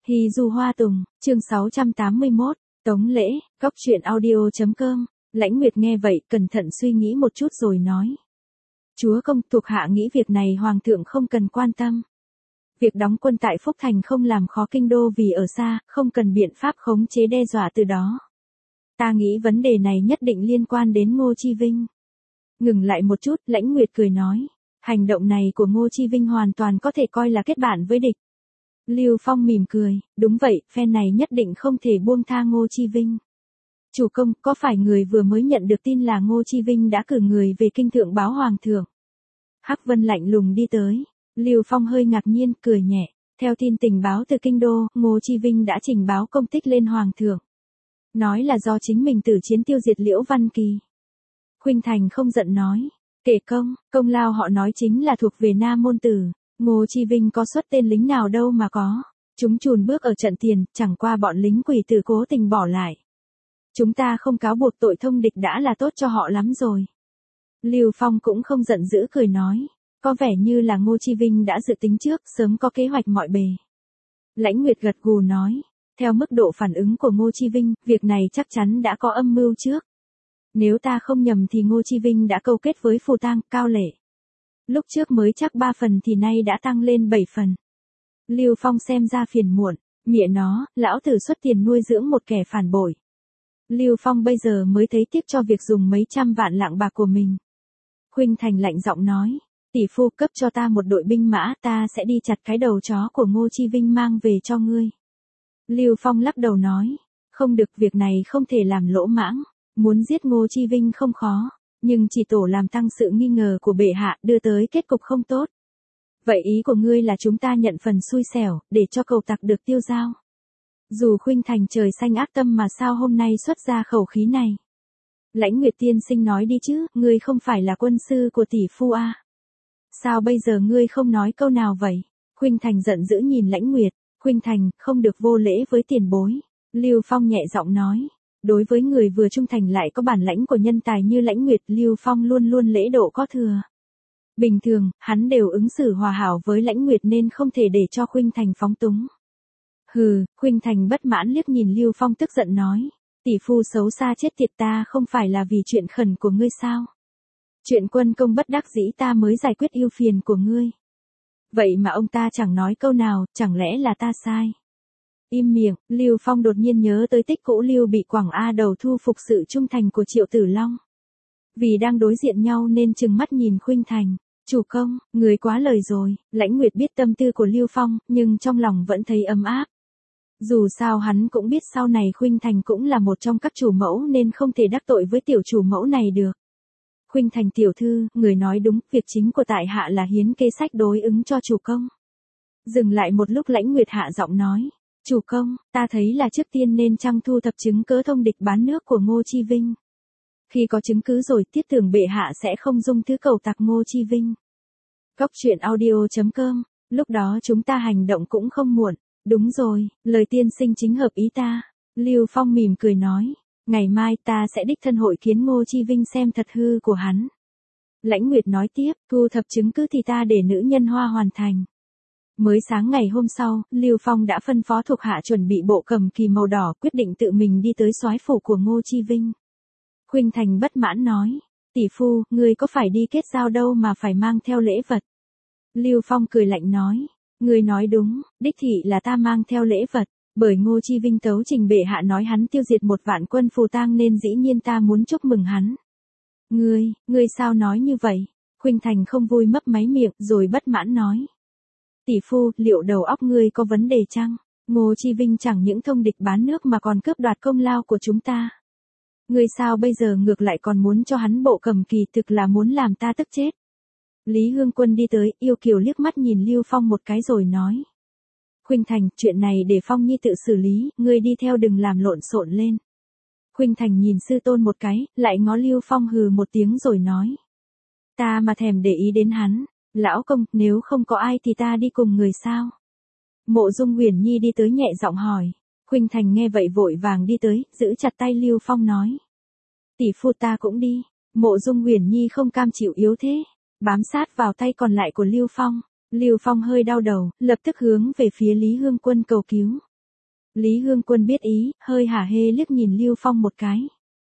Hy Du Hoa Tùng, chương 681, Tống Lễ, Cóc truyện audio.com. Lãnh Nguyệt nghe vậy, cẩn thận suy nghĩ một chút rồi nói. Chúa công, thuộc hạ nghĩ việc này hoàng thượng không cần quan tâm. Việc đóng quân tại Phúc Thành không làm khó kinh đô vì ở xa, không cần biện pháp khống chế đe dọa từ đó. Ta nghĩ vấn đề này nhất định liên quan đến Ngô Chi Vinh. Ngừng lại một chút, Lãnh Nguyệt cười nói. Hành động này của Ngô Chi Vinh hoàn toàn có thể coi là kết bạn với địch. Lưu Phong mỉm cười, đúng vậy, phe này nhất định không thể buông tha Ngô Chi Vinh. Chủ công, có phải người vừa mới nhận được tin là Ngô Chi Vinh đã cử người về kinh thượng báo hoàng thượng? Hắc Vân lạnh lùng đi tới. Lưu Phong hơi ngạc nhiên, cười nhẹ. Theo tin tình báo từ kinh đô, Ngô Chi Vinh đã trình báo công tích lên hoàng thượng. Nói là do chính mình tử chiến tiêu diệt Liễu Văn Kỳ. Khuynh Thành không giận nói. Kể công lao họ nói chính là thuộc về Nam môn tử. Ngô Chi Vinh có xuất tên lính nào đâu mà có. Chúng chùn bước ở trận tiền, chẳng qua bọn lính quỷ tử cố tình bỏ lại. Chúng ta không cáo buộc tội thông địch đã là tốt cho họ lắm rồi. Lưu Phong cũng không giận dữ cười nói. Có vẻ như là Ngô Chi Vinh đã dự tính trước, sớm có kế hoạch mọi bề. Lãnh Nguyệt gật gù nói. Theo mức độ phản ứng của Ngô Chi Vinh, việc này chắc chắn đã có âm mưu trước. Nếu ta không nhầm thì Ngô Chi Vinh đã câu kết với Phù Tang, Cao Lệ. Lúc trước mới chắc 3 phần thì nay đã tăng lên 7 phần. Lưu Phong xem ra phiền muộn, mẹ nó, lão tử xuất tiền nuôi dưỡng một kẻ phản bội. Lưu Phong bây giờ mới thấy tiếc cho việc dùng mấy trăm vạn lạng bạc của mình. Khuynh Thành lạnh giọng nói, tỷ phu cấp cho ta một đội binh mã, ta sẽ đi chặt cái đầu chó của Ngô Chi Vinh mang về cho ngươi. Lưu Phong lắc đầu nói, không được, việc này không thể làm lỗ mãng, muốn giết Ngô Chi Vinh không khó. Nhưng chỉ tổ làm tăng sự nghi ngờ của bệ hạ, đưa tới kết cục không tốt. Vậy ý của ngươi là chúng ta nhận phần xui xẻo, để cho cầu tặc được tiêu dao. Dù Khuynh Thành trời xanh ác tâm mà sao hôm nay xuất ra khẩu khí này. Lãnh Nguyệt tiên sinh nói đi chứ, ngươi không phải là quân sư của tỷ phu à? Sao bây giờ ngươi không nói câu nào vậy? Khuynh Thành giận dữ nhìn Lãnh Nguyệt. Khuynh Thành, không được vô lễ với tiền bối. Lưu Phong nhẹ giọng nói. Đối với người vừa trung thành lại có bản lãnh của nhân tài như Lãnh Nguyệt, Lưu Phong luôn luôn lễ độ có thừa. Bình thường, hắn đều ứng xử hòa hảo với Lãnh Nguyệt nên không thể để cho Khuynh Thành phóng túng. Hừ, Khuynh Thành bất mãn liếc nhìn Lưu Phong tức giận nói. Tỷ phu xấu xa chết tiệt, ta không phải là vì chuyện khẩn của ngươi sao? Chuyện quân công bất đắc dĩ ta mới giải quyết ưu phiền của ngươi. Vậy mà ông ta chẳng nói câu nào, chẳng lẽ là ta sai? Im miệng, Lưu Phong đột nhiên nhớ tới tích cũ Lưu bị Quảng A Đầu thu phục sự trung thành của Triệu Tử Long. Vì đang đối diện nhau nên trừng mắt nhìn Khuynh Thành. Chủ công, người quá lời rồi. Lãnh Nguyệt biết tâm tư của Lưu Phong, nhưng trong lòng vẫn thấy ấm áp. Dù sao hắn cũng biết sau này Khuynh Thành cũng là một trong các chủ mẫu nên không thể đắc tội với tiểu chủ mẫu này được. Khuynh Thành tiểu thư, người nói đúng, việc chính của tại hạ là hiến kế sách đối ứng cho chủ công. Dừng lại một lúc Lãnh Nguyệt hạ giọng nói. Chủ công, ta thấy là trước tiên nên thu thập chứng cớ thông địch bán nước của Ngô Chi Vinh. Khi có chứng cứ rồi, tiết tưởng bệ hạ sẽ không dung thứ cầu tặc Ngô Chi Vinh. Cóc truyện audio.com, lúc đó chúng ta hành động cũng không muộn. Đúng rồi, lời tiên sinh chính hợp ý ta. Lưu Phong mỉm cười nói, ngày mai ta sẽ đích thân hội kiến Ngô Chi Vinh xem thật hư của hắn. Lãnh Nguyệt nói tiếp, thu thập chứng cứ thì ta để nữ nhân Hoa hoàn thành. Mới sáng ngày hôm sau, Lưu Phong đã phân phó thuộc hạ chuẩn bị bộ cầm kỳ màu đỏ, quyết định tự mình đi tới soái phủ của Ngô Chi Vinh. Khuynh Thành bất mãn nói, tỷ phu, ngươi có phải đi kết giao đâu mà phải mang theo lễ vật. Lưu Phong cười lạnh nói, ngươi nói đúng, đích thị là ta mang theo lễ vật, bởi Ngô Chi Vinh tấu trình bệ hạ nói hắn tiêu diệt 1 vạn quân Phù Tang nên dĩ nhiên ta muốn chúc mừng hắn. Ngươi sao nói như vậy? Khuynh Thành không vui mấp máy miệng rồi bất mãn nói. Tỷ phu, liệu đầu óc ngươi có vấn đề chăng? Ngô Chi Vinh chẳng những thông địch bán nước mà còn cướp đoạt công lao của chúng ta. Ngươi sao bây giờ ngược lại còn muốn cho hắn bộ cầm kỳ, thực là muốn làm ta tức chết. Lý Hương Quân đi tới, yêu kiều liếc mắt nhìn Lưu Phong một cái rồi nói. Khuynh Thành, chuyện này để Phong Nhi tự xử lý, ngươi đi theo đừng làm lộn xộn lên. Khuynh Thành nhìn sư tôn một cái, lại ngó Lưu Phong hừ một tiếng rồi nói. Ta mà thèm để ý đến hắn. Lão công, nếu không có ai thì ta đi cùng người sao? Mộ Dung Huyền Nhi đi tới nhẹ giọng hỏi. Khuynh Thành nghe vậy vội vàng đi tới, giữ chặt tay Lưu Phong nói. Tỷ phu ta cũng đi. Mộ Dung Huyền Nhi không cam chịu yếu thế, bám sát vào tay còn lại của Lưu Phong. Lưu Phong hơi đau đầu, lập tức hướng về phía Lý Hương Quân cầu cứu. Lý Hương Quân biết ý, hơi hả hê liếc nhìn Lưu Phong một cái.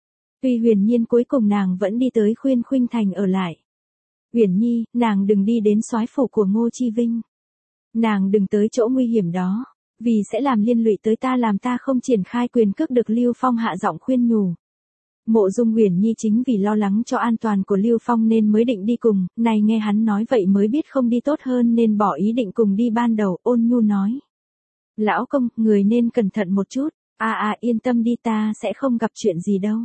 Tuy Huyền Nhiên cuối cùng nàng vẫn đi tới khuyên Khuynh Thành ở lại. Huyền Nhi, nàng đừng đi đến soái phủ của Ngô Chi Vinh. Nàng đừng tới chỗ nguy hiểm đó, vì sẽ làm liên lụy tới ta, làm ta không triển khai quyền cước được. Lưu Phong hạ giọng khuyên nhủ. Mộ Dung Huyền Nhi chính vì lo lắng cho an toàn của Lưu Phong nên mới định đi cùng, này nghe hắn nói vậy mới biết không đi tốt hơn nên bỏ ý định cùng đi ban đầu. Ôn nhu nói. Lão công, người nên cẩn thận một chút. Yên tâm đi, ta sẽ không gặp chuyện gì đâu.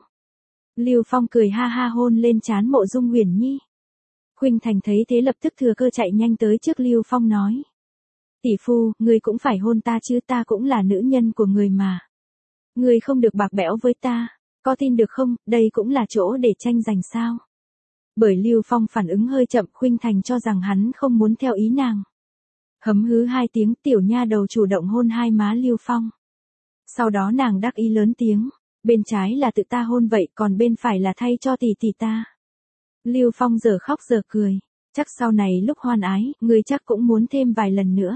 Lưu Phong cười ha ha hôn lên trán Mộ Dung Huyền Nhi. Khuynh Thành thấy thế lập tức thừa cơ chạy nhanh tới trước Lưu Phong nói. Tỷ phu, ngươi cũng phải hôn ta chứ, ta cũng là nữ nhân của người mà. Ngươi không được bạc bẽo với ta, có tin được không, đây cũng là chỗ để tranh giành sao. Bởi Lưu Phong phản ứng hơi chậm, Khuynh Thành cho rằng hắn không muốn theo ý nàng. Hấm hứ 2 tiếng, tiểu nha đầu chủ động hôn hai má Lưu Phong. Sau đó nàng đắc ý lớn tiếng, bên trái là tự ta hôn vậy, còn bên phải là thay cho tỷ tỷ ta. Lưu Phong giờ khóc giờ cười, chắc sau này lúc hoan ái, ngươi chắc cũng muốn thêm vài lần nữa.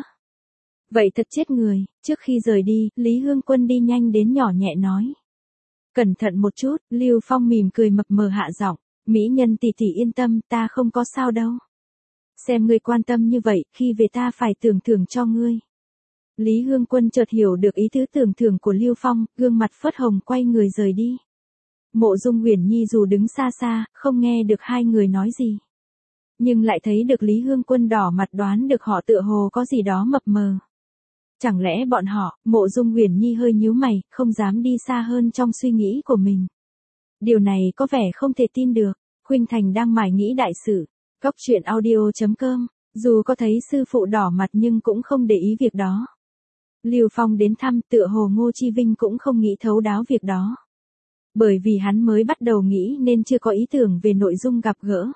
Vậy thật chết người. Trước khi rời đi, Lý Hương Quân đi nhanh đến nhỏ nhẹ nói. Cẩn thận một chút. Lưu Phong mỉm cười mập mờ hạ giọng. Mỹ nhân tỷ tỷ yên tâm, ta không có sao đâu. Xem ngươi quan tâm như vậy, khi về ta phải tưởng thưởng cho ngươi. Lý Hương Quân chợt hiểu được ý tứ tưởng thưởng của Lưu Phong, gương mặt phớt hồng quay người rời đi. Mộ Dung Huyền Nhi dù đứng xa xa, không nghe được hai người nói gì. Nhưng lại thấy được Lý Hương Quân đỏ mặt, đoán được họ tựa hồ có gì đó mập mờ. Chẳng lẽ bọn họ? Mộ Dung Huyền Nhi hơi nhíu mày, không dám đi xa hơn trong suy nghĩ của mình. Điều này có vẻ không thể tin được. Khuynh Thành đang mải nghĩ đại sự. Cóc truyện audio.com. Dù có thấy sư phụ đỏ mặt nhưng cũng không để ý việc đó. Lưu Phong đến thăm, tựa hồ Ngô Chi Vinh cũng không nghĩ thấu đáo việc đó. Bởi vì hắn mới bắt đầu nghĩ nên chưa có ý tưởng về nội dung gặp gỡ.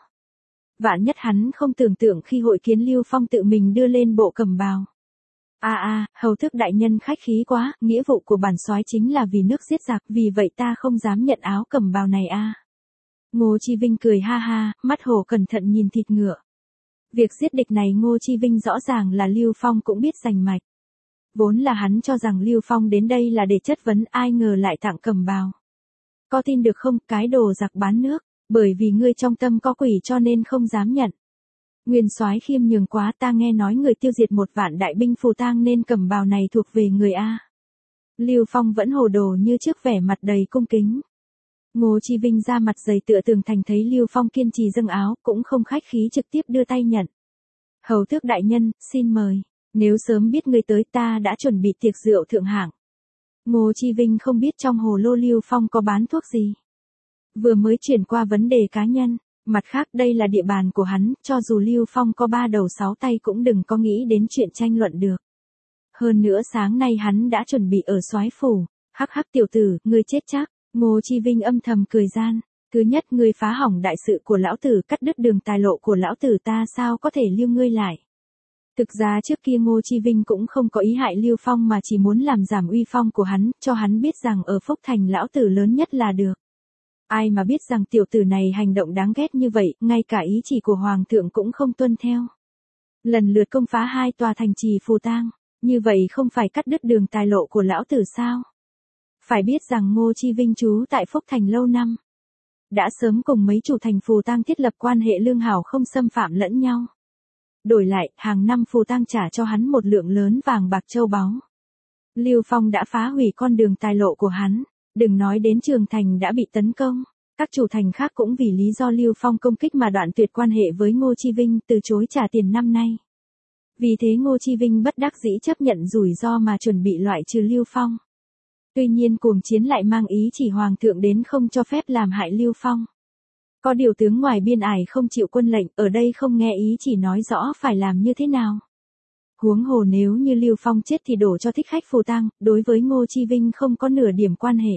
Vạn nhất hắn không tưởng tượng khi hội kiến Lưu Phong tự mình đưa lên bộ cẩm bào. Hầu tước đại nhân khách khí quá, nghĩa vụ của bản soái chính là vì nước giết giặc, vì vậy ta không dám nhận áo cẩm bào này Ngô Chi Vinh cười ha ha, mắt hổ cẩn thận nhìn thịt ngựa. Việc giết địch này Ngô Chi Vinh rõ ràng là Lưu Phong cũng biết rành mạch. Vốn là hắn cho rằng Lưu Phong đến đây là để chất vấn, ai ngờ lại tặng cẩm bào. Có tin được không, cái đồ giặc bán nước, bởi vì ngươi trong tâm có quỷ cho nên không dám nhận. Nguyên soái khiêm nhường quá, ta nghe nói người tiêu diệt 1 vạn đại binh phù tang nên cẩm bào này thuộc về người Lưu Phong vẫn hồ đồ như trước, vẻ mặt đầy cung kính. Ngô Chi Vinh ra mặt dày tựa tường thành, thấy Lưu Phong kiên trì dâng áo, cũng không khách khí trực tiếp đưa tay nhận. Hầu tước đại nhân, xin mời. Nếu sớm biết ngươi tới ta đã chuẩn bị tiệc rượu thượng hạng. Ngô Chi Vinh không biết trong hồ lô Lưu Phong có bán thuốc gì. Vừa mới chuyển qua vấn đề cá nhân. Mặt khác đây là địa bàn của hắn, cho dù Lưu Phong có 3 đầu 6 tay cũng đừng có nghĩ đến chuyện tranh luận được. Hơn nữa sáng nay hắn đã chuẩn bị ở soái phủ. Hắc hắc tiểu tử, ngươi chết chắc. Ngô Chi Vinh âm thầm cười gian. Thứ nhất, ngươi phá hỏng đại sự của lão tử, cắt đứt đường tài lộ của lão tử, ta sao có thể lưu ngươi lại. Thực ra trước kia Ngô Chi Vinh cũng không có ý hại Lưu Phong mà chỉ muốn làm giảm uy phong của hắn, cho hắn biết rằng ở Phúc Thành lão tử lớn nhất là được. Ai mà biết rằng tiểu tử này hành động đáng ghét như vậy, ngay cả ý chỉ của Hoàng thượng cũng không tuân theo. Lần lượt công phá 2 tòa thành trì phù tang, như vậy không phải cắt đứt đường tài lộ của lão tử sao? Phải biết rằng Ngô Chi Vinh trú tại Phúc Thành lâu năm. Đã sớm cùng mấy chủ thành phù tang thiết lập quan hệ lương hảo không xâm phạm lẫn nhau. Đổi lại, hàng năm phù tang trả cho hắn một lượng lớn vàng bạc châu báu. Lưu Phong đã phá hủy con đường tài lộ của hắn. Đừng nói đến Trường Thành đã bị tấn công, các chủ thành khác cũng vì lý do Lưu Phong công kích mà đoạn tuyệt quan hệ với Ngô Chi Vinh, từ chối trả tiền năm nay. Vì thế Ngô Chi Vinh bất đắc dĩ chấp nhận rủi ro mà chuẩn bị loại trừ Lưu Phong. Tuy nhiên cuồng chiến lại mang ý chỉ Hoàng thượng đến không cho phép làm hại Lưu Phong. Có điều tướng ngoài biên ải không chịu quân lệnh, ở đây không nghe ý chỉ nói rõ phải làm như thế nào. Huống hồ nếu như Lưu Phong chết thì đổ cho thích khách phù tang, đối với Ngô Chi Vinh không có nửa điểm quan hệ.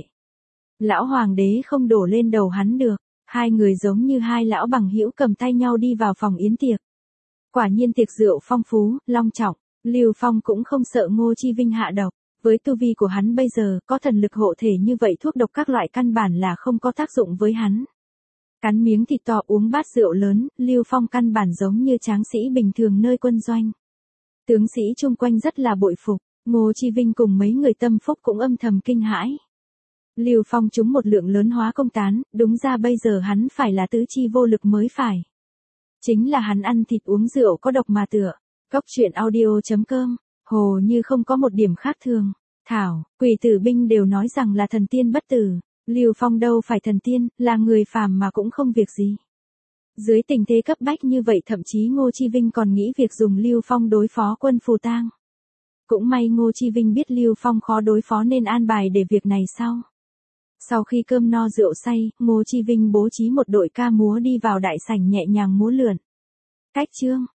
Lão hoàng đế không đổ lên đầu hắn được, hai người giống như hai lão bằng hữu cầm tay nhau đi vào phòng yến tiệc. Quả nhiên tiệc rượu phong phú, long trọng, Lưu Phong cũng không sợ Ngô Chi Vinh hạ độc, với tu vi của hắn bây giờ, có thần lực hộ thể như vậy thuốc độc các loại căn bản là không có tác dụng với hắn. Cắn miếng thịt to uống bát rượu lớn, Lưu Phong căn bản giống như tráng sĩ bình thường nơi quân doanh. Tướng sĩ chung quanh rất là bội phục, Ngô Chi Vinh cùng mấy người tâm phúc cũng âm thầm kinh hãi. Lưu Phong trúng một lượng lớn hóa công tán, đúng ra bây giờ hắn phải là tứ chi vô lực mới phải. Chính là hắn ăn thịt uống rượu có độc mà tựa. Cốc truyện audio.com, hồ như không có một điểm khác thường. Thảo, Quỷ Tử Binh đều nói rằng là thần tiên bất tử. Lưu Phong đâu phải thần tiên, là người phàm mà cũng không việc gì. Dưới tình thế cấp bách như vậy thậm chí Ngô Chi Vinh còn nghĩ việc dùng Lưu Phong đối phó Quân Phù Tang. Cũng may Ngô Chi Vinh biết Lưu Phong khó đối phó nên an bài để việc này sau. Sau khi cơm no rượu say, Ngô Chi Vinh bố trí một đội ca múa đi vào đại sảnh nhẹ nhàng múa lượn. Cách chương